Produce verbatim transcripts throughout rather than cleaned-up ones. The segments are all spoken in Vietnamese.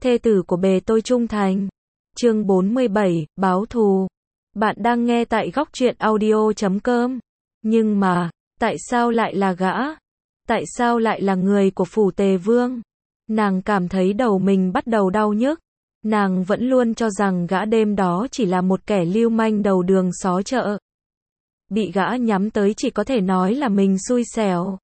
thê tử của bề tôi trung thành. Chương bốn mươi bảy, báo thù. Bạn đang nghe tại góc truyện audio chấm com. Nhưng mà, tại sao lại là gã? Tại sao lại là người của phủ Tề Vương? Nàng cảm thấy đầu mình bắt đầu đau nhức. Nàng vẫn luôn cho rằng gã đêm đó chỉ là một kẻ lưu manh đầu đường xó chợ. Bị gã nhắm tới chỉ có thể nói là mình xui xẻo.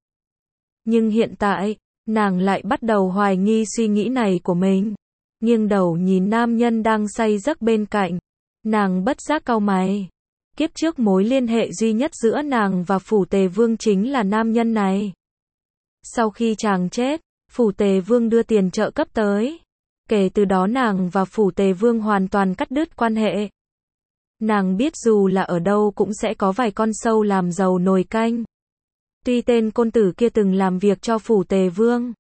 Nhưng hiện tại, nàng lại bắt đầu hoài nghi suy nghĩ này của mình. Nghiêng đầu nhìn nam nhân đang say giấc bên cạnh. Nàng bất giác cau mày. Kiếp trước mối liên hệ duy nhất giữa nàng và phủ Tề Vương chính là nam nhân này. Sau khi chàng chết, phủ Tề Vương đưa tiền trợ cấp tới. Kể từ đó nàng và phủ Tề Vương hoàn toàn cắt đứt quan hệ. Nàng biết dù là ở đâu cũng sẽ có vài con sâu làm dầu nồi canh. Tuy tên côn tử kia từng làm việc cho phủ Tề Vương,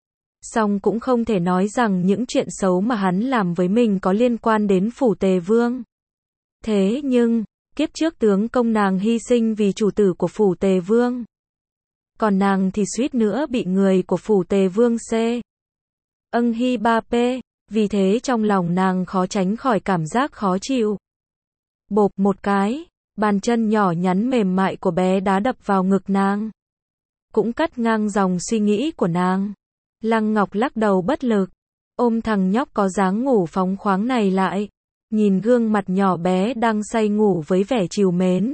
song cũng không thể nói rằng những chuyện xấu mà hắn làm với mình có liên quan đến phủ Tề Vương. Thế nhưng, kiếp trước tướng công nàng hy sinh vì chủ tử của phủ Tề Vương. Còn nàng thì suýt nữa bị người của phủ Tề Vương xê. Âng hi ba pê, vì thế trong lòng nàng khó tránh khỏi cảm giác khó chịu. Bộp một cái, bàn chân nhỏ nhắn mềm mại của bé đá đập vào ngực nàng. Cũng cắt ngang dòng suy nghĩ của nàng. Lăng Ngọc lắc đầu bất lực, ôm thằng nhóc có dáng ngủ phóng khoáng này lại. Nhìn gương mặt nhỏ bé đang say ngủ với vẻ trìu mến.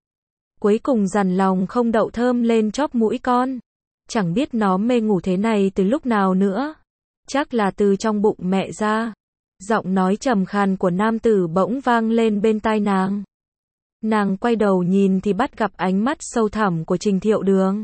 Cuối cùng dằn lòng không đậu thơm lên chóp mũi con. Chẳng biết nó mê ngủ thế này từ lúc nào nữa. Chắc là từ trong bụng mẹ ra. Giọng nói trầm khàn của nam tử bỗng vang lên bên tai nàng. Nàng quay đầu nhìn thì bắt gặp ánh mắt sâu thẳm của Trình Thiệu Đường.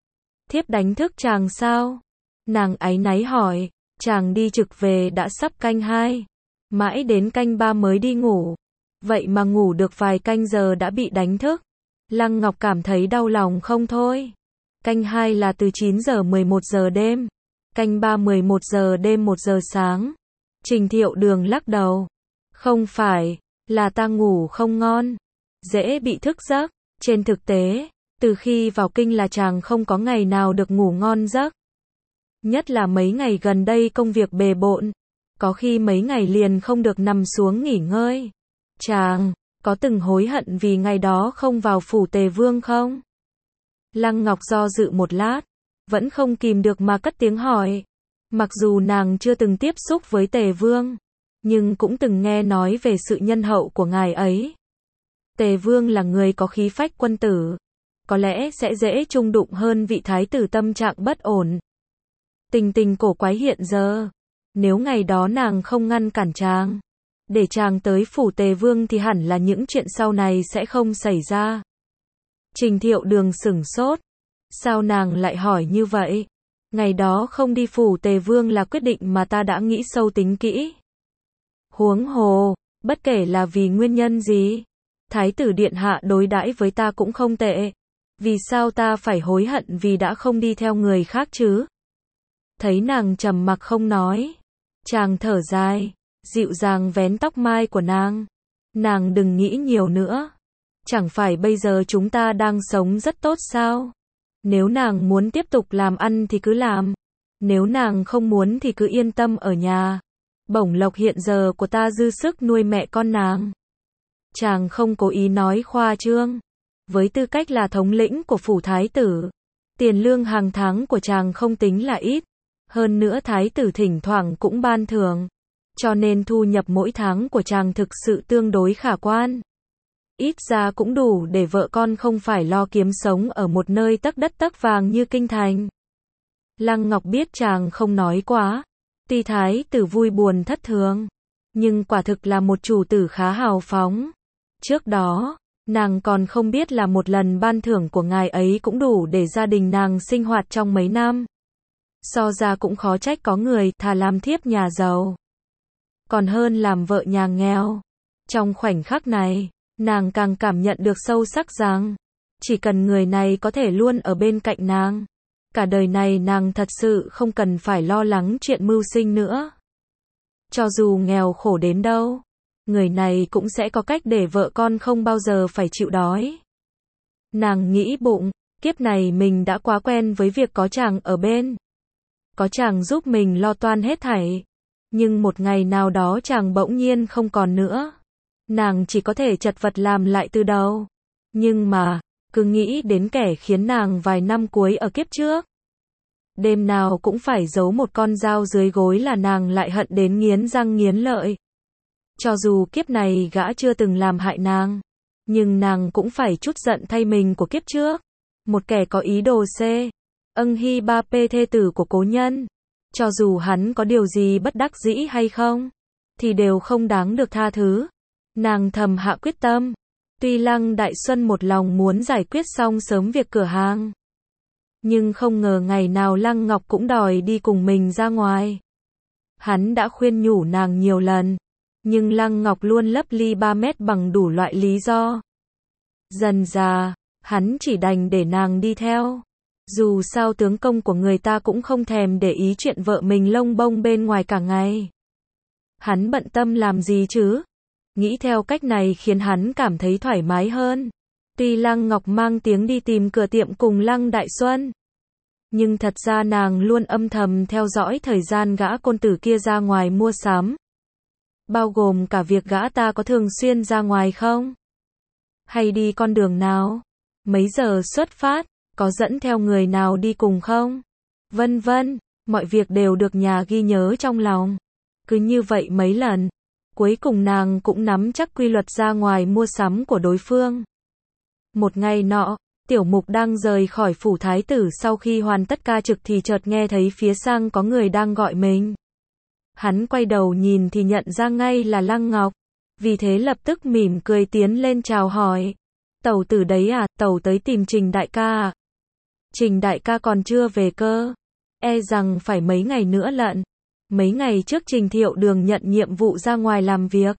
Thiếp đánh thức chàng sao? Nàng áy náy hỏi. Chàng đi trực về đã sắp canh hai. Mãi đến canh ba mới đi ngủ. Vậy mà ngủ được vài canh giờ đã bị đánh thức. Lăng Ngọc cảm thấy đau lòng không thôi. Canh hai là từ chín giờ mười một giờ đêm. Canh ba mười một giờ đêm một giờ sáng. Trình Thiệu Đường lắc đầu. Không phải, là ta ngủ không ngon. Dễ bị thức giấc. Trên thực tế, từ khi vào kinh là chàng không có ngày nào được ngủ ngon giấc. Nhất là mấy ngày gần đây công việc bề bộn. Có khi mấy ngày liền không được nằm xuống nghỉ ngơi. Chàng, có từng hối hận vì ngày đó không vào phủ Tề Vương không? Lăng Ngọc do dự một lát, vẫn không kìm được mà cất tiếng hỏi. Mặc dù nàng chưa từng tiếp xúc với Tề Vương, nhưng cũng từng nghe nói về sự nhân hậu của ngài ấy. Tề Vương là người có khí phách quân tử, có lẽ sẽ dễ chung đụng hơn vị thái tử tâm trạng bất ổn. Tình tình cổ quái hiện giờ, nếu ngày đó nàng không ngăn cản chàng, để chàng tới phủ Tề Vương thì hẳn là những chuyện sau này sẽ không xảy ra. Trình Thiệu Đường sửng sốt. Sao nàng lại hỏi như vậy? Ngày đó không đi phủ Tề Vương là quyết định mà ta đã nghĩ sâu tính kỹ. Huống hồ, bất kể là vì nguyên nhân gì, Thái tử điện hạ đối đãi với ta cũng không tệ. Vì sao ta phải hối hận vì đã không đi theo người khác chứ? Thấy nàng trầm mặc không nói, chàng thở dài, dịu dàng vén tóc mai của nàng. Nàng đừng nghĩ nhiều nữa. Chẳng phải bây giờ chúng ta đang sống rất tốt sao? Nếu nàng muốn tiếp tục làm ăn thì cứ làm. Nếu nàng không muốn thì cứ yên tâm ở nhà. Bổng lộc hiện giờ của ta dư sức nuôi mẹ con nàng. Chàng không cố ý nói khoa trương. Với tư cách là thống lĩnh của phủ thái tử, tiền lương hàng tháng của chàng không tính là ít. Hơn nữa thái tử thỉnh thoảng cũng ban thưởng. Cho nên thu nhập mỗi tháng của chàng thực sự tương đối khả quan. Ít ra cũng đủ để vợ con không phải lo kiếm sống ở một nơi tấc đất tấc vàng như kinh thành. Lăng Ngọc biết chàng không nói quá. Tuy thái tử vui buồn thất thường, nhưng quả thực là một chủ tử khá hào phóng. Trước đó, nàng còn không biết là một lần ban thưởng của ngài ấy cũng đủ để gia đình nàng sinh hoạt trong mấy năm. So ra cũng khó trách có người thà làm thiếp nhà giàu, còn hơn làm vợ nhà nghèo. Trong khoảnh khắc này, nàng càng cảm nhận được sâu sắc rằng, chỉ cần người này có thể luôn ở bên cạnh nàng, cả đời này nàng thật sự không cần phải lo lắng chuyện mưu sinh nữa. Cho dù nghèo khổ đến đâu, người này cũng sẽ có cách để vợ con không bao giờ phải chịu đói. Nàng nghĩ bụng, kiếp này mình đã quá quen với việc có chàng ở bên. Có chàng giúp mình lo toan hết thảy. Nhưng một ngày nào đó chàng bỗng nhiên không còn nữa. Nàng chỉ có thể chật vật làm lại từ đầu. Nhưng mà, cứ nghĩ đến kẻ khiến nàng vài năm cuối ở kiếp trước. Đêm nào cũng phải giấu một con dao dưới gối là nàng lại hận đến nghiến răng nghiến lợi. Cho dù kiếp này gã chưa từng làm hại nàng, nhưng nàng cũng phải trút giận thay mình của kiếp trước. Một kẻ có ý đồ C. Ưng Hy ba P thê tử của cố nhân. Cho dù hắn có điều gì bất đắc dĩ hay không, thì đều không đáng được tha thứ. Nàng thầm hạ quyết tâm. Tuy Lăng Đại Xuân một lòng muốn giải quyết xong sớm việc cửa hàng, nhưng không ngờ ngày nào Lăng Ngọc cũng đòi đi cùng mình ra ngoài. Hắn đã khuyên nhủ nàng nhiều lần, nhưng Lăng Ngọc luôn lấp ly ba mét bằng đủ loại lý do. Dần dà, hắn chỉ đành để nàng đi theo. Dù sao tướng công của người ta cũng không thèm để ý chuyện vợ mình lông bông bên ngoài cả ngày. Hắn bận tâm làm gì chứ? Nghĩ theo cách này khiến hắn cảm thấy thoải mái hơn. Tuy Lăng Ngọc mang tiếng đi tìm cửa tiệm cùng Lăng Đại Xuân, nhưng thật ra nàng luôn âm thầm theo dõi thời gian gã côn tử kia ra ngoài mua sắm. Bao gồm cả việc gã ta có thường xuyên ra ngoài không? Hay đi con đường nào? Mấy giờ xuất phát? Có dẫn theo người nào đi cùng không? Vân vân, mọi việc đều được nhà ghi nhớ trong lòng. Cứ như vậy mấy lần, cuối cùng nàng cũng nắm chắc quy luật ra ngoài mua sắm của đối phương. Một ngày nọ, Tiểu Mục đang rời khỏi phủ thái tử sau khi hoàn tất ca trực thì chợt nghe thấy phía sang có người đang gọi mình. Hắn quay đầu nhìn thì nhận ra ngay là Lăng Ngọc, vì thế lập tức mỉm cười tiến lên chào hỏi. Tẩu tử đấy à, tẩu tới tìm Trình đại ca à? Trình đại ca còn chưa về cơ, e rằng phải mấy ngày nữa lận. Mấy ngày trước Trình Thiệu Đường nhận nhiệm vụ ra ngoài làm việc,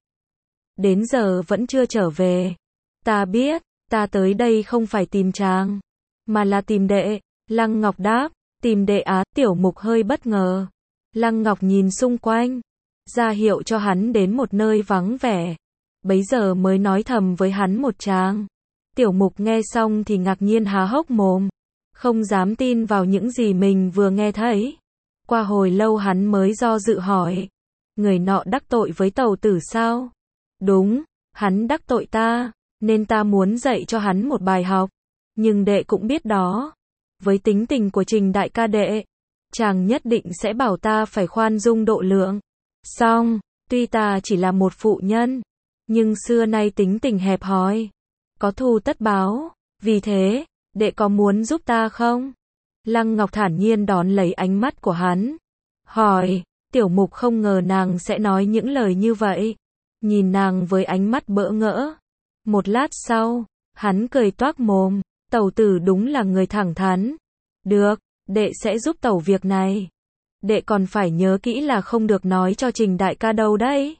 đến giờ vẫn chưa trở về. Ta biết, ta tới đây không phải tìm chàng, mà là tìm đệ. Lăng Ngọc đáp, tìm đệ á? Tiểu Mục hơi bất ngờ. Lăng Ngọc nhìn xung quanh, ra hiệu cho hắn đến một nơi vắng vẻ, bấy giờ mới nói thầm với hắn một tràng. Tiểu Mục nghe xong thì ngạc nhiên há hốc mồm, không dám tin vào những gì mình vừa nghe thấy. Qua hồi lâu hắn mới do dự hỏi, người nọ đắc tội với tẩu tử sao? Đúng, hắn đắc tội ta, nên ta muốn dạy cho hắn một bài học. Nhưng đệ cũng biết đó, với tính tình của Trình đại ca đệ, chàng nhất định sẽ bảo ta phải khoan dung độ lượng. Xong, tuy ta chỉ là một phụ nhân, nhưng xưa nay tính tình hẹp hòi, có thù tất báo, vì thế, đệ có muốn giúp ta không? Lăng Ngọc thản nhiên đón lấy ánh mắt của hắn, hỏi. Tiểu Mục không ngờ nàng sẽ nói những lời như vậy, nhìn nàng với ánh mắt bỡ ngỡ. Một lát sau, hắn cười toác mồm, tẩu tử đúng là người thẳng thắn. Được, đệ sẽ giúp tẩu việc này. Đệ còn phải nhớ kỹ là không được nói cho Trình đại ca đâu đấy.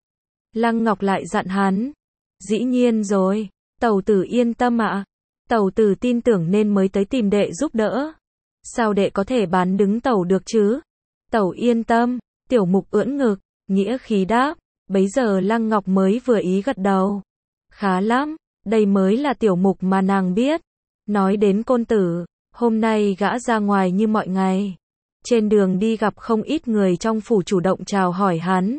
Lăng Ngọc lại dặn hắn. Dĩ nhiên rồi, tẩu tử yên tâm ạ. Tẩu tử tin tưởng nên mới tới tìm đệ giúp đỡ. Sao đệ có thể bán đứng tẩu được chứ? Tẩu yên tâm. Tiểu Mục ưỡn ngực, nghĩa khí đáp. Bấy giờ Lăng Ngọc mới vừa ý gật đầu. Khá lắm, đây mới là Tiểu Mục mà nàng biết. Nói đến côn tử, hôm nay gã ra ngoài như mọi ngày. Trên đường đi gặp không ít người trong phủ chủ động chào hỏi hắn.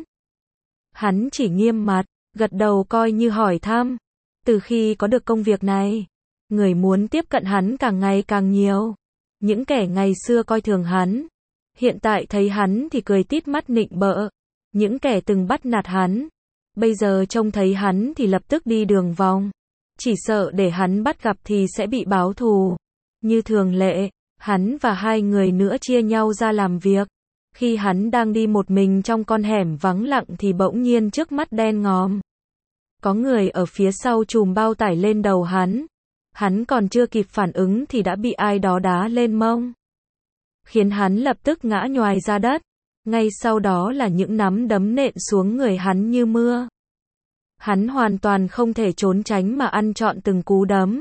Hắn chỉ nghiêm mặt, gật đầu coi như hỏi thăm. Từ khi có được công việc này, người muốn tiếp cận hắn càng ngày càng nhiều. Những kẻ ngày xưa coi thường hắn, hiện tại thấy hắn thì cười tít mắt nịnh bợ. Những kẻ từng bắt nạt hắn, bây giờ trông thấy hắn thì lập tức đi đường vòng. Chỉ sợ để hắn bắt gặp thì sẽ bị báo thù. Như thường lệ, hắn và hai người nữa chia nhau ra làm việc. Khi hắn đang đi một mình trong con hẻm vắng lặng thì bỗng nhiên trước mắt đen ngòm. Có người ở phía sau chùm bao tải lên đầu hắn. Hắn còn chưa kịp phản ứng thì đã bị ai đó đá lên mông, khiến hắn lập tức ngã nhoài ra đất. Ngay sau đó là những nắm đấm nện xuống người hắn như mưa. Hắn hoàn toàn không thể trốn tránh mà ăn trọn từng cú đấm.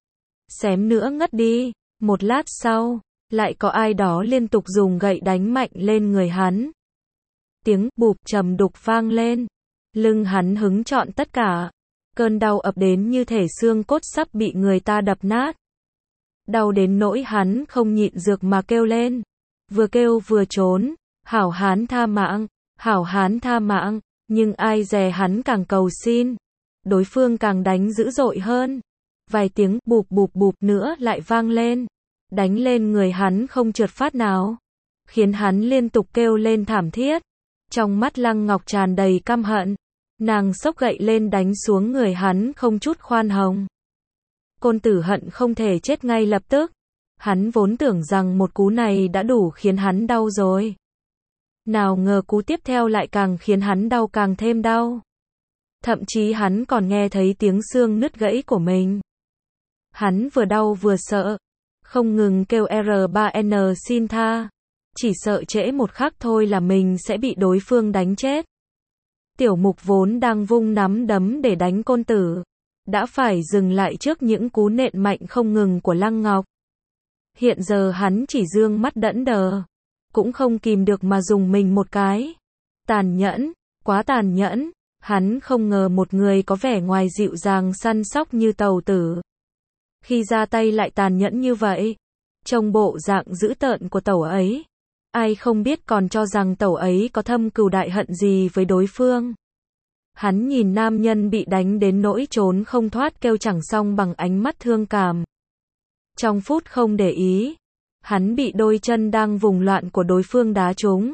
Xém nữa ngất đi. Một lát sau, lại có ai đó liên tục dùng gậy đánh mạnh lên người hắn. Tiếng bụp trầm đục vang lên. Lưng hắn hứng trọn tất cả. Cơn đau ập đến như thể xương cốt sắp bị người ta đập nát. Đau đến nỗi hắn không nhịn được mà kêu lên. Vừa kêu vừa trốn. Hảo hán tha mạng, hảo hán tha mạng, nhưng ai dè hắn càng cầu xin, đối phương càng đánh dữ dội hơn. Vài tiếng bụp bụp bụp nữa lại vang lên, đánh lên người hắn không trượt phát nào, khiến hắn liên tục kêu lên thảm thiết. Trong mắt Lăng Ngọc tràn đầy căm hận, nàng xốc gậy lên đánh xuống người hắn không chút khoan hồng. Côn Tử hận không thể chết ngay lập tức, hắn vốn tưởng rằng một cú này đã đủ khiến hắn đau rồi. Nào ngờ cú tiếp theo lại càng khiến hắn đau càng thêm đau. Thậm chí hắn còn nghe thấy tiếng xương nứt gãy của mình. Hắn vừa đau vừa sợ, không ngừng kêu R ba N xin tha, chỉ sợ trễ một khắc thôi là mình sẽ bị đối phương đánh chết. Tiểu Mục vốn đang vung nắm đấm để đánh Côn Tử, đã phải dừng lại trước những cú nện mạnh không ngừng của Lăng Ngọc. Hiện giờ hắn chỉ dương mắt đẫn đờ, cũng không kìm được mà dùng mình một cái. Tàn nhẫn, quá tàn nhẫn, hắn không ngờ một người có vẻ ngoài dịu dàng săn sóc như Tẩu Tử, khi ra tay lại tàn nhẫn như vậy. Trông bộ dạng dữ tợn của Tẩu ấy, ai không biết còn cho rằng Tẩu ấy có thâm cừu đại hận gì với đối phương. Hắn nhìn nam nhân bị đánh đến nỗi trốn không thoát kêu chẳng xong bằng ánh mắt thương cảm. Trong phút không để ý, hắn bị đôi chân đang vùng loạn của đối phương đá trúng.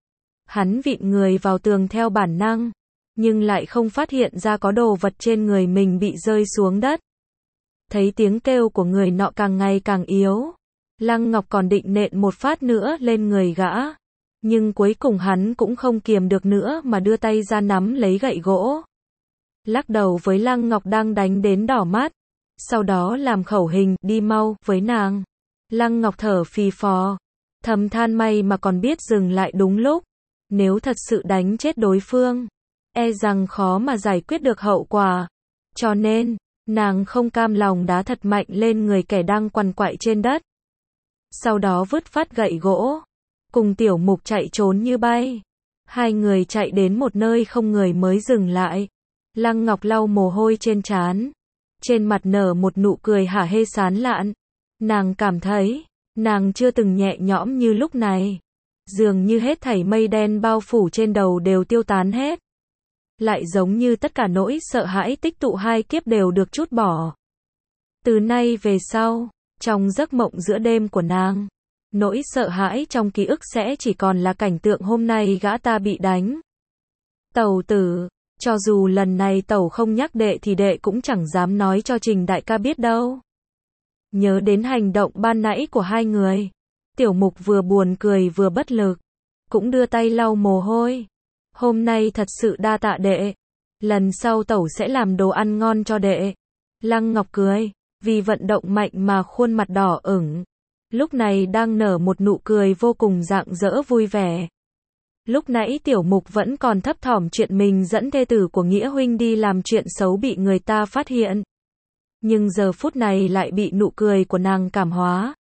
Hắn vịn người vào tường theo bản năng, nhưng lại không phát hiện ra có đồ vật trên người mình bị rơi xuống đất. Thấy tiếng kêu của người nọ càng ngày càng yếu, Lăng Ngọc còn định nện một phát nữa lên người gã, nhưng cuối cùng hắn cũng không kiềm được nữa mà đưa tay ra nắm lấy gậy gỗ, lắc đầu với Lăng Ngọc đang đánh đến đỏ mắt, sau đó làm khẩu hình đi mau với nàng. Lăng Ngọc thở phì phò, thầm than may mà còn biết dừng lại đúng lúc, nếu thật sự đánh chết đối phương, e rằng khó mà giải quyết được hậu quả. Cho nên, nàng không cam lòng đá thật mạnh lên người kẻ đang quằn quại trên đất. Sau đó vứt phát gậy gỗ, cùng Tiểu Mục chạy trốn như bay. Hai người chạy đến một nơi không người mới dừng lại. Lăng Ngọc lau mồ hôi trên trán, trên mặt nở một nụ cười hả hê sán lạn. Nàng cảm thấy, nàng chưa từng nhẹ nhõm như lúc này. Dường như hết thảy mây đen bao phủ trên đầu đều tiêu tán hết. Lại giống như tất cả nỗi sợ hãi tích tụ hai kiếp đều được trút bỏ. Từ nay về sau, trong giấc mộng giữa đêm của nàng, nỗi sợ hãi trong ký ức sẽ chỉ còn là cảnh tượng hôm nay gã ta bị đánh. Tẩu Tử, cho dù lần này tẩu không nhắc đệ thì đệ cũng chẳng dám nói cho Trình đại ca biết đâu. Nhớ đến hành động ban nãy của hai người, Tiểu Mục vừa buồn cười vừa bất lực, cũng đưa tay lau mồ hôi. Hôm nay thật sự đa tạ đệ, lần sau tẩu sẽ làm đồ ăn ngon cho đệ. Lăng Ngọc cười, vì vận động mạnh mà khuôn mặt đỏ ửng, lúc này đang nở một nụ cười vô cùng rạng rỡ vui vẻ. Lúc nãy Tiểu Mục vẫn còn thấp thỏm chuyện mình dẫn thê tử của Nghĩa huynh đi làm chuyện xấu bị người ta phát hiện, nhưng giờ phút này lại bị nụ cười của nàng cảm hóa.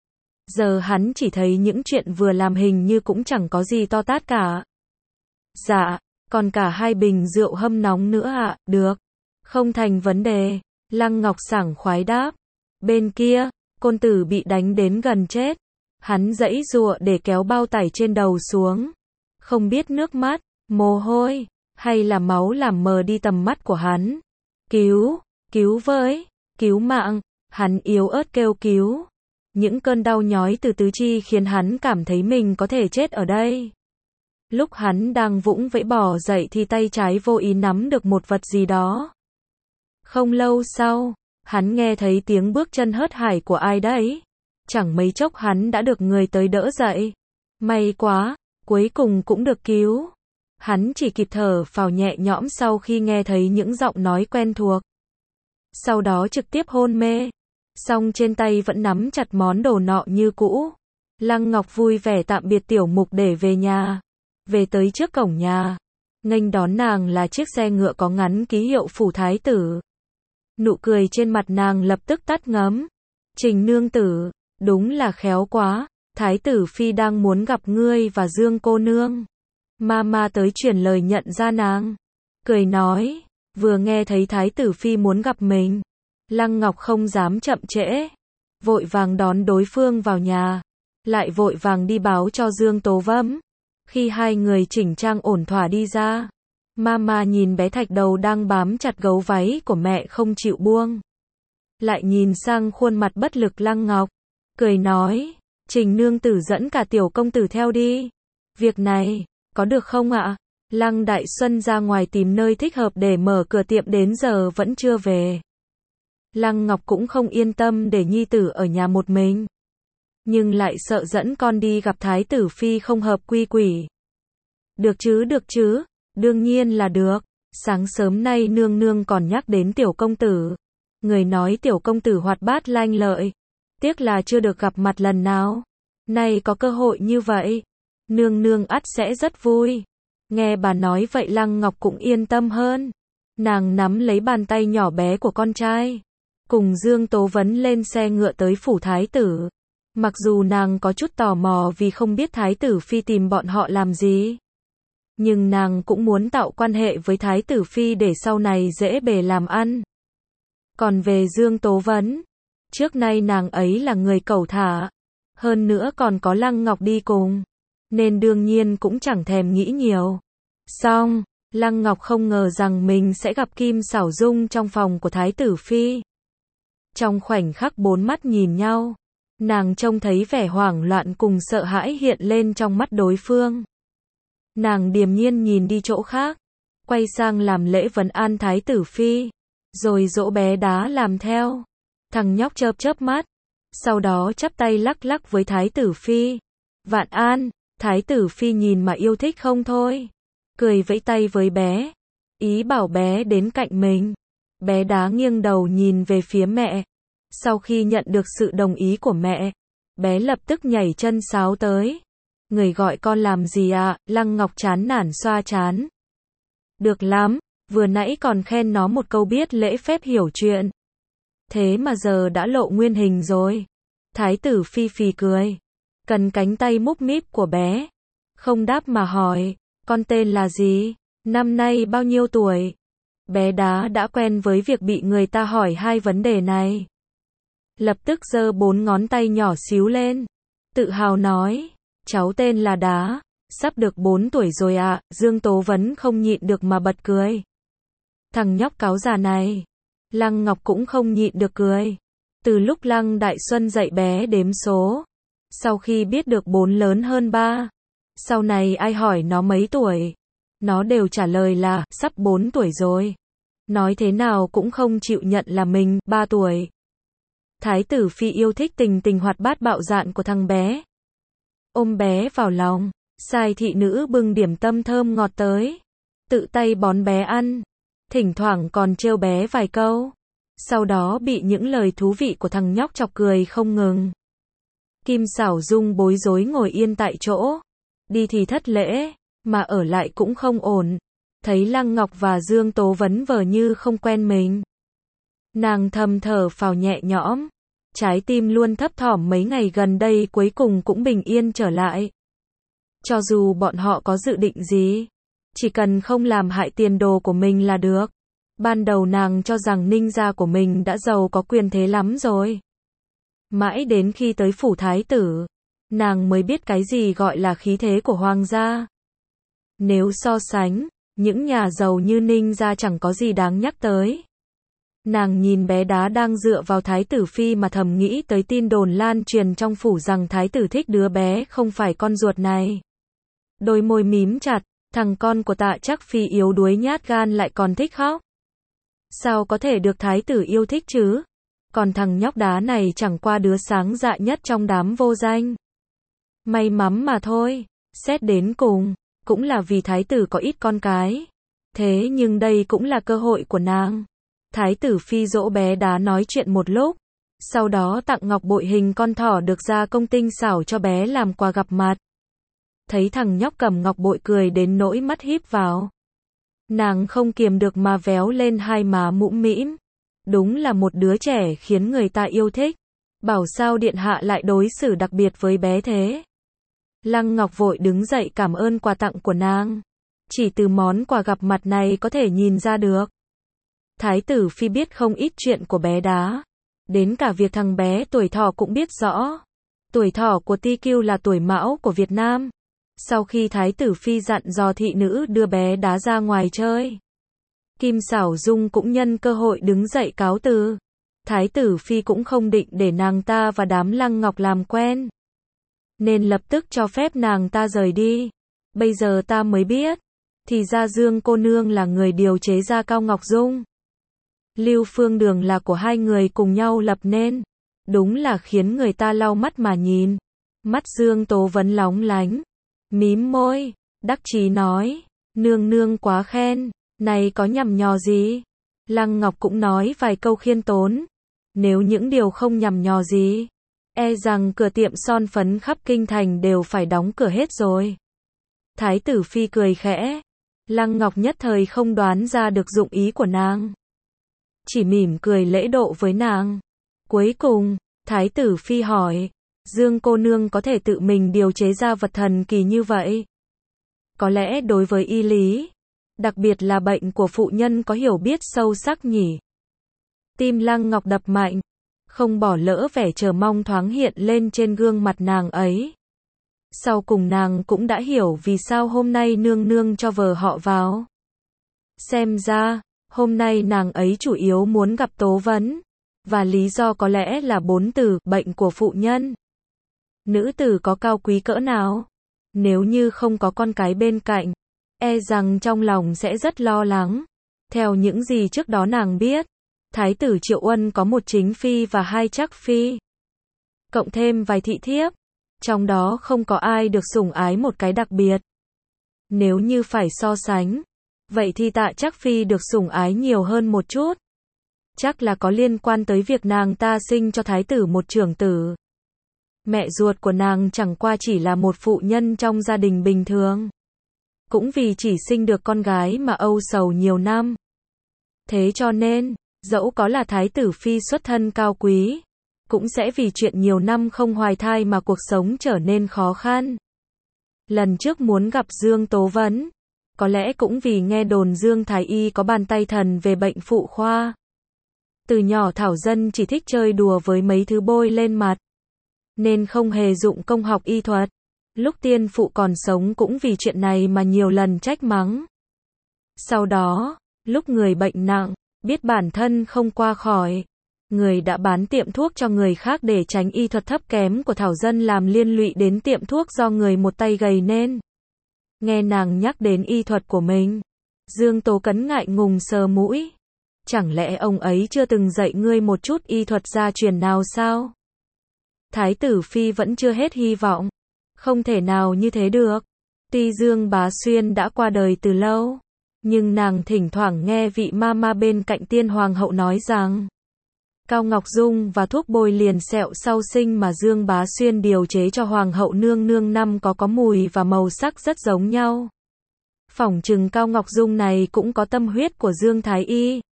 Giờ hắn chỉ thấy những chuyện vừa làm hình như cũng chẳng có gì to tát cả. Dạ, còn cả hai bình rượu hâm nóng nữa ạ, à? Được. Không thành vấn đề. Lăng Ngọc sảng khoái đáp. Bên kia, Côn Tử bị đánh đến gần chết. Hắn giãy giụa để kéo bao tải trên đầu xuống. Không biết nước mắt, mồ hôi, hay là máu làm mờ đi tầm mắt của hắn. Cứu, cứu với, cứu mạng, hắn yếu ớt kêu cứu. Những cơn đau nhói từ tứ chi khiến hắn cảm thấy mình có thể chết ở đây. Lúc hắn đang vũng vẫy bò dậy thì tay trái vô ý nắm được một vật gì đó. Không lâu sau, hắn nghe thấy tiếng bước chân hớt hải của ai đấy. Chẳng mấy chốc hắn đã được người tới đỡ dậy. May quá, cuối cùng cũng được cứu. Hắn chỉ kịp thở phào nhẹ nhõm sau khi nghe thấy những giọng nói quen thuộc. Sau đó trực tiếp hôn mê. Song trên tay vẫn nắm chặt món đồ nọ như cũ. Lăng Ngọc vui vẻ tạm biệt Tiểu Mục để về nhà. Về tới trước cổng nhà, nghênh đón nàng là chiếc xe ngựa có gắn ký hiệu phủ thái tử. Nụ cười trên mặt nàng lập tức tắt ngấm. Trình nương tử, đúng là khéo quá, thái tử phi đang muốn gặp ngươi và Dương cô nương. Mama tới truyền lời nhận ra nàng. Cười nói, vừa nghe thấy thái tử phi muốn gặp mình, Lăng Ngọc không dám chậm trễ, vội vàng đón đối phương vào nhà, lại vội vàng đi báo cho Dương Tố Vâm. Khi hai người chỉnh trang ổn thỏa đi ra, Mama nhìn bé thạch đầu đang bám chặt gấu váy của mẹ không chịu buông. Lại nhìn sang khuôn mặt bất lực Lăng Ngọc, cười nói, Trình nương tử dẫn cả tiểu công tử theo đi. Việc này, có được không ạ? Lăng Đại Xuân ra ngoài tìm nơi thích hợp để mở cửa tiệm đến giờ vẫn chưa về. Lăng Ngọc cũng không yên tâm để nhi tử ở nhà một mình, nhưng lại sợ dẫn con đi gặp thái tử phi không hợp quy củ. Được chứ, được chứ, đương nhiên là được. Sáng sớm nay nương nương còn nhắc đến tiểu công tử. Người nói tiểu công tử hoạt bát lanh lợi. Tiếc là chưa được gặp mặt lần nào. Nay có cơ hội như vậy, nương nương ắt sẽ rất vui. Nghe bà nói vậy Lăng Ngọc cũng yên tâm hơn. Nàng nắm lấy bàn tay nhỏ bé của con trai, cùng Dương Tố Vấn lên xe ngựa tới phủ thái tử. Mặc dù nàng có chút tò mò vì không biết thái tử phi tìm bọn họ làm gì, nhưng nàng cũng muốn tạo quan hệ với thái tử phi để sau này dễ bề làm ăn. Còn về Dương Tố Vấn, trước nay nàng ấy là người cẩu thả, hơn nữa còn có Lăng Ngọc đi cùng, nên đương nhiên cũng chẳng thèm nghĩ nhiều. Xong, Lăng Ngọc không ngờ rằng mình sẽ gặp Kim Xảo Dung trong phòng của thái tử phi. Trong khoảnh khắc bốn mắt nhìn nhau, nàng trông thấy vẻ hoảng loạn cùng sợ hãi hiện lên trong mắt đối phương. Nàng điềm nhiên nhìn đi chỗ khác, quay sang làm lễ vấn an thái tử phi, rồi dỗ bé đá làm theo. Thằng nhóc chớp chớp mắt, sau đó chắp tay lắc lắc với thái tử phi. Vạn an. Thái tử phi nhìn mà yêu thích không thôi, cười vẫy tay với bé, ý bảo bé đến cạnh mình. Bé đá nghiêng đầu nhìn về phía mẹ. Sau khi nhận được sự đồng ý của mẹ, bé lập tức nhảy chân sáo tới. Người gọi con làm gì ạ? À? Lăng Ngọc chán nản xoa chán. Được lắm, vừa nãy còn khen nó một câu biết lễ phép hiểu chuyện. Thế mà giờ đã lộ nguyên hình rồi. Thái tử phi phì cười, cần cánh tay múp míp của bé, không đáp mà hỏi, con tên là gì? Năm nay bao nhiêu tuổi? Bé đá đã quen với việc bị người ta hỏi hai vấn đề này. Lập tức giơ bốn ngón tay nhỏ xíu lên, tự hào nói, cháu tên là Đá, sắp được bốn tuổi rồi ạ. À. Dương Tố Vấn không nhịn được mà bật cười. Thằng nhóc cáo già này. Lăng Ngọc cũng không nhịn được cười. Từ lúc Lăng Đại Xuân dạy bé đếm số, sau khi biết được bốn lớn hơn ba, sau này ai hỏi nó mấy tuổi, nó đều trả lời là sắp bốn tuổi rồi. Nói thế nào cũng không chịu nhận là mình ba tuổi. Thái tử phi yêu thích tình tình hoạt bát bạo dạn của thằng bé. Ôm bé vào lòng, sai thị nữ bưng điểm tâm thơm ngọt tới, tự tay bón bé ăn, thỉnh thoảng còn trêu bé vài câu. Sau đó bị những lời thú vị của thằng nhóc chọc cười không ngừng. Kim Xảo Dung bối rối ngồi yên tại chỗ. Đi thì thất lễ, mà ở lại cũng không ổn. Thấy Lăng Ngọc và Dương Tố Vấn vờ như không quen mình, nàng thầm thở phào nhẹ nhõm. Trái tim luôn thấp thỏm mấy ngày gần đây cuối cùng cũng bình yên trở lại. Cho dù bọn họ có dự định gì, chỉ cần không làm hại tiền đồ của mình là được. Ban đầu nàng cho rằng ninh gia của mình đã giàu có quyền thế lắm rồi. Mãi đến khi tới phủ thái tử, nàng mới biết cái gì gọi là khí thế của hoàng gia. Nếu so sánh, những nhà giàu như ninh gia chẳng có gì đáng nhắc tới. Nàng nhìn bé Đá đang dựa vào thái tử phi mà thầm nghĩ tới tin đồn lan truyền trong phủ rằng thái tử thích đứa bé không phải con ruột này. Đôi môi mím chặt, thằng con của Tạ Trắc Phi yếu đuối nhát gan lại còn thích khóc. Sao có thể được thái tử yêu thích chứ? Còn thằng nhóc Đá này chẳng qua đứa sáng dạ nhất trong đám vô danh. May mắn mà thôi, xét đến cùng, cũng là vì thái tử có ít con cái. Thế nhưng đây cũng là cơ hội của nàng. Thái tử phi dỗ bé Đá nói chuyện một lúc, sau đó tặng ngọc bội hình con thỏ được gia công tinh xảo cho bé làm quà gặp mặt. Thấy thằng nhóc cầm ngọc bội cười đến nỗi mắt híp vào, nàng không kiềm được mà véo lên hai má mũm mĩm. Đúng là một đứa trẻ khiến người ta yêu thích. Bảo sao điện hạ lại đối xử đặc biệt với bé thế? Lăng Ngọc vội đứng dậy cảm ơn quà tặng của nàng. Chỉ từ món quà gặp mặt này có thể nhìn ra được. Thái tử phi biết không ít chuyện của bé Đá. Đến cả việc thằng bé tuổi thọ cũng biết rõ. Tuổi thọ của Ti Kiêu là tuổi mão của Việt Nam. Sau khi Thái tử Phi dặn dò thị nữ đưa bé đá ra ngoài chơi, Kim Xảo Dung cũng nhân cơ hội đứng dậy cáo từ. Thái tử Phi cũng không định để nàng ta và đám Lăng Ngọc làm quen, nên lập tức cho phép nàng ta rời đi. Bây giờ ta mới biết, thì ra Dương cô nương là người điều chế ra Cao Ngọc Dung. Lưu Phương Đường là của hai người cùng nhau lập nên. Đúng là khiến người ta lau mắt mà nhìn. Mắt Dương Tố Vấn lóng lánh, mím môi, đắc chí nói, nương nương quá khen, này có nhằm nhò gì? Lăng Ngọc cũng nói vài câu khiêm tốn, nếu những điều không nhằm nhò gì, e rằng cửa tiệm son phấn khắp kinh thành đều phải đóng cửa hết rồi. Thái tử Phi cười khẽ, Lăng Ngọc nhất thời không đoán ra được dụng ý của nàng, chỉ mỉm cười lễ độ với nàng. Cuối cùng, Thái tử Phi hỏi, Dương cô nương có thể tự mình điều chế ra vật thần kỳ như vậy? Có lẽ đối với y lý, đặc biệt là bệnh của phụ nhân có hiểu biết sâu sắc nhỉ? Tim Lăng Ngọc đập mạnh, không bỏ lỡ vẻ chờ mong thoáng hiện lên trên gương mặt nàng ấy. Sau cùng nàng cũng đã hiểu vì sao hôm nay nương nương cho vợ họ vào. Xem ra, hôm nay nàng ấy chủ yếu muốn gặp Tố Vấn, và lý do có lẽ là bốn từ bệnh của phụ nhân. Nữ tử có cao quý cỡ nào? Nếu như không có con cái bên cạnh, e rằng trong lòng sẽ rất lo lắng. Theo những gì trước đó nàng biết, Thái tử Triệu Uân có một chính phi và hai trắc phi, cộng thêm vài thị thiếp, trong đó không có ai được sủng ái một cái đặc biệt. Nếu như phải so sánh, vậy thì Tạ Trắc phi được sủng ái nhiều hơn một chút. Chắc là có liên quan tới việc nàng ta sinh cho thái tử một trưởng tử. Mẹ ruột của nàng chẳng qua chỉ là một phụ nhân trong gia đình bình thường, cũng vì chỉ sinh được con gái mà âu sầu nhiều năm. Thế cho nên, dẫu có là thái tử phi xuất thân cao quý, cũng sẽ vì chuyện nhiều năm không hoài thai mà cuộc sống trở nên khó khăn. Lần trước muốn gặp Dương Tố Vấn, có lẽ cũng vì nghe đồn Dương Thái Y có bàn tay thần về bệnh phụ khoa. Từ nhỏ Thảo Dân chỉ thích chơi đùa với mấy thứ bôi lên mặt, nên không hề dụng công học y thuật. Lúc tiên phụ còn sống cũng vì chuyện này mà nhiều lần trách mắng. Sau đó, lúc người bệnh nặng, biết bản thân không qua khỏi, người đã bán tiệm thuốc cho người khác để tránh y thuật thấp kém của Thảo Dân làm liên lụy đến tiệm thuốc do người một tay gầy nên. Nghe nàng nhắc đến y thuật của mình, Dương Tố Cấn ngại ngùng sờ mũi. Chẳng lẽ ông ấy chưa từng dạy ngươi một chút y thuật gia truyền nào sao? Thái tử Phi vẫn chưa hết hy vọng. Không thể nào như thế được. Tuy Dương Bá Xuyên đã qua đời từ lâu, nhưng nàng thỉnh thoảng nghe vị mama bên cạnh tiên hoàng hậu nói rằng Cao Ngọc Dung và thuốc bôi liền sẹo sau sinh mà Dương Bá Xuyên điều chế cho hoàng hậu nương nương năm có có mùi và màu sắc rất giống nhau. Phỏng chừng Cao Ngọc Dung này cũng có tâm huyết của Dương Thái Y.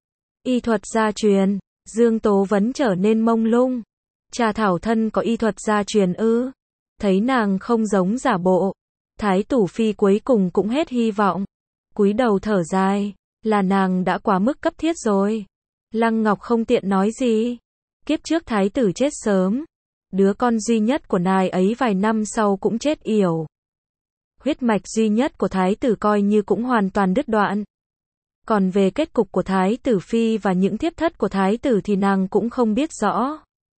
Y thuật gia truyền, Dương Tố Vấn trở nên mông lung. Trà Thảo thân có y thuật gia truyền ư? Thấy nàng không giống giả bộ, Thái tử Phi cuối cùng cũng hết hy vọng. Cúi đầu thở dài, là nàng đã quá mức cấp thiết rồi. Lăng Ngọc không tiện nói gì. Kiếp trước thái tử chết sớm, đứa con duy nhất của nài ấy vài năm sau cũng chết yểu. Huyết mạch duy nhất của thái tử coi như cũng hoàn toàn đứt đoạn. Còn về kết cục của thái tử Phi và những thiếp thất của thái tử thì nàng cũng không biết rõ.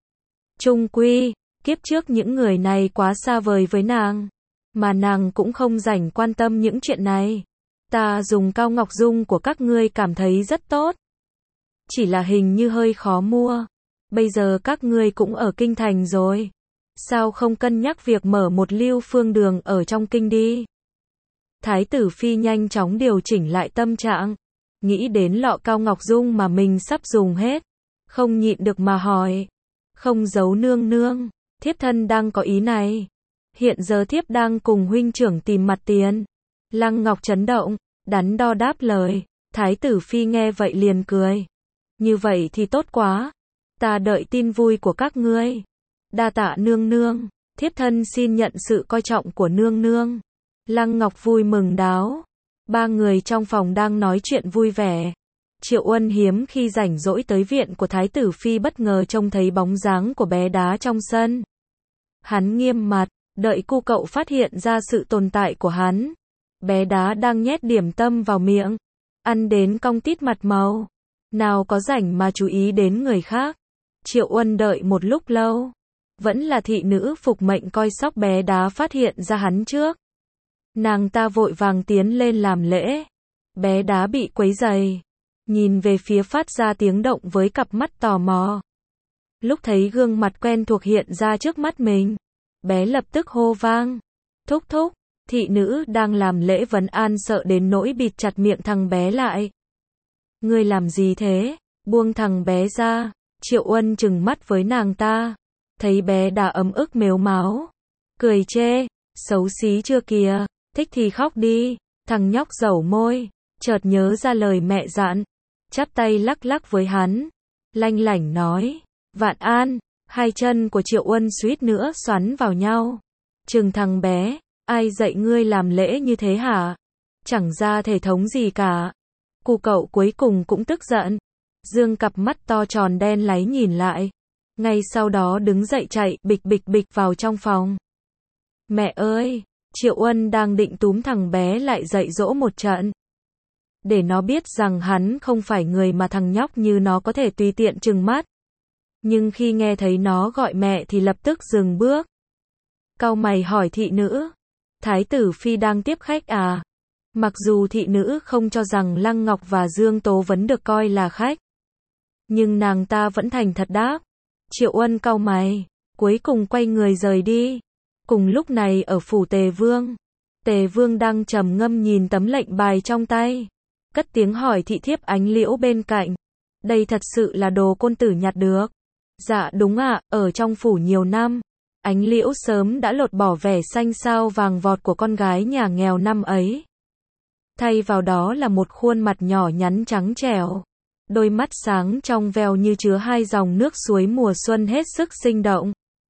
Chung quy, kiếp trước những người này quá xa vời với nàng, mà nàng cũng không rảnh quan tâm những chuyện này. Ta dùng Cao Ngọc Dung của các ngươi cảm thấy rất tốt, chỉ là hình như hơi khó mua. Bây giờ các ngươi cũng ở kinh thành rồi, sao không cân nhắc việc mở một Lưu Phương Đường ở trong kinh đi? Thái tử Phi nhanh chóng điều chỉnh lại tâm trạng, nghĩ đến lọ Cao Ngọc Dung mà mình sắp dùng hết, không nhịn được mà hỏi. Không giấu nương nương, thiếp thân đang có ý này. Hiện giờ thiếp đang cùng huynh trưởng tìm mặt tiền. Lăng Ngọc chấn động, đắn đo đáp lời. Thái tử Phi nghe vậy liền cười. Như vậy thì tốt quá. Ta đợi tin vui của các ngươi. Đa tạ nương nương, thiếp thân xin nhận sự coi trọng của nương nương. Lăng Ngọc vui mừng đáo. Ba người trong phòng đang nói chuyện vui vẻ. Triệu Uân hiếm khi rảnh rỗi tới viện của Thái tử Phi bất ngờ trông thấy bóng dáng của bé đá trong sân. Hắn nghiêm mặt, Đợi cu cậu phát hiện ra sự tồn tại của hắn, bé đá đang nhét điểm tâm vào miệng, ăn đến cong tít mặt màu, nào có rảnh mà chú ý đến người khác. Triệu Uân đợi một lúc lâu, vẫn là thị nữ phục mệnh coi sóc bé đá phát hiện ra hắn trước. Nàng ta vội vàng tiến lên làm lễ. Bé đá bị quấy rầy, nhìn về phía phát ra tiếng động với cặp mắt tò mò. Lúc thấy gương mặt quen thuộc hiện ra trước mắt mình, bé lập tức hô vang, thúc thúc. Thị nữ đang làm lễ vấn an sợ đến nỗi bịt chặt miệng thằng bé lại. Ngươi làm gì thế? Buông thằng bé ra. Triệu Uân trừng mắt với nàng ta, thấy bé đã ấm ức mếu máo, cười chê, xấu xí chưa kìa, thích thì khóc đi. Thằng nhóc dẩu môi, chợt nhớ ra lời mẹ dặn, chắp tay lắc lắc với hắn, lanh lảnh nói, vạn an. Hai chân của Triệu Uân suýt nữa xoắn vào nhau. Trừng thằng bé, ai dạy ngươi làm lễ như thế hả? Chẳng ra thể thống gì cả. Cu cậu cuối cùng cũng tức giận, dương cặp mắt to tròn đen láy nhìn lại, ngay sau đó đứng dậy chạy bịch bịch bịch vào trong phòng. Mẹ ơi! Triệu Uân đang định túm thằng bé lại dạy dỗ một trận, để nó biết rằng hắn không phải người mà thằng nhóc như nó có thể tùy tiện trừng mắt. Nhưng khi nghe thấy nó gọi mẹ thì lập tức dừng bước. Cau mày hỏi thị nữ, Thái tử phi đang tiếp khách à? Mặc dù thị nữ không cho rằng Lăng Ngọc và Dương Tố Vấn được coi là khách, nhưng nàng ta vẫn thành thật đáp. Triệu Uân cau mày, cuối cùng quay người rời đi. Cùng lúc này ở phủ Tề Vương, Tề Vương đang trầm ngâm nhìn tấm lệnh bài trong tay, cất tiếng hỏi thị thiếp Ánh Liễu bên cạnh, đây thật sự là đồ côn tử nhặt được? Dạ đúng ạ, ở trong phủ nhiều năm, Ánh Liễu sớm đã lột bỏ vẻ xanh xao vàng vọt của con gái nhà nghèo năm ấy. Thay vào đó là một khuôn mặt nhỏ nhắn trắng trẻo, đôi mắt sáng trong veo như chứa hai dòng nước suối mùa xuân hết sức sinh động.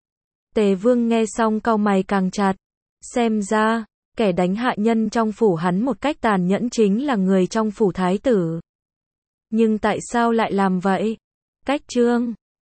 Tề Vương nghe xong cau mày càng chặt, xem ra, kẻ đánh hạ nhân trong phủ hắn một cách tàn nhẫn chính là người trong phủ thái tử. Nhưng tại sao lại làm vậy? Cách chương